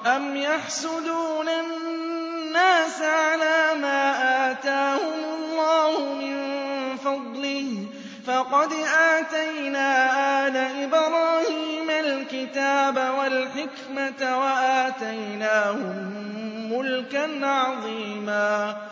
أَمْ يَحْسُدُونَ النَّاسَ عَلَىٰ مَا آتَاهُمُ اللَّهُ مِن فَضْلِهِ ۖ فَقَدْ آتَيْنَا آلَ إِبْرَاهِيمَ الْكِتَابَ وَالْحِكْمَةَ وَآتَيْنَاهُم مُّلْكًا عَظِيمًا